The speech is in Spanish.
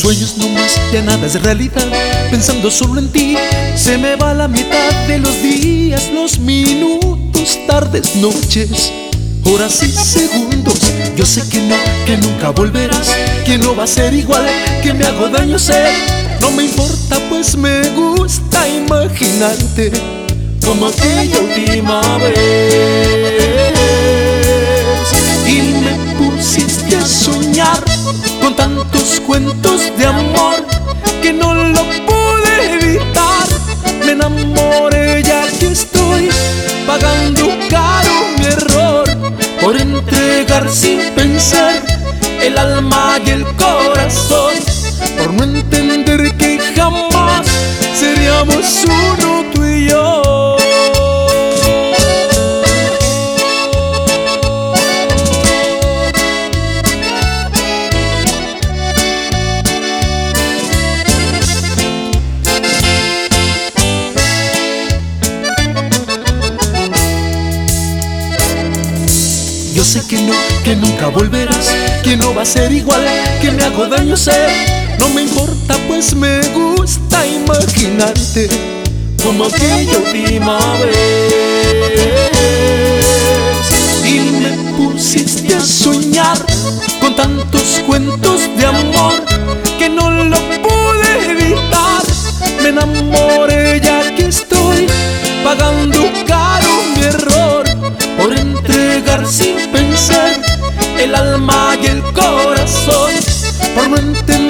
sueños nomás, ya nada es realidad. Pensando solo en ti, se me va la mitad de los días, los minutos, tardes, noches, horas y segundos. Yo sé que nunca volverás, que no va a ser igual, que me hago daño, sé. No me importa, pues me gusta imaginarte como aquella última vez. Y me pusiste a soñar con tantos cuentos de amor que no lo pude evitar. Me enamoré, ya que estoy pagando caro mi error por entregar sin pensar el alma y el corazón, por no entender que jamás seríamos uno, tú y yo. Yo sé que nunca volverás, que no va a ser igual, que me hago daño, sé. No me importa, pues me gusta imaginarte como aquella última vez. Y me pusiste a soñar con tantos cuentos de amor que no lo pude evitar. Me enamoré, ya que estoy pagando caro mi error por entregar sin pensar el alma y el corazón, por no entender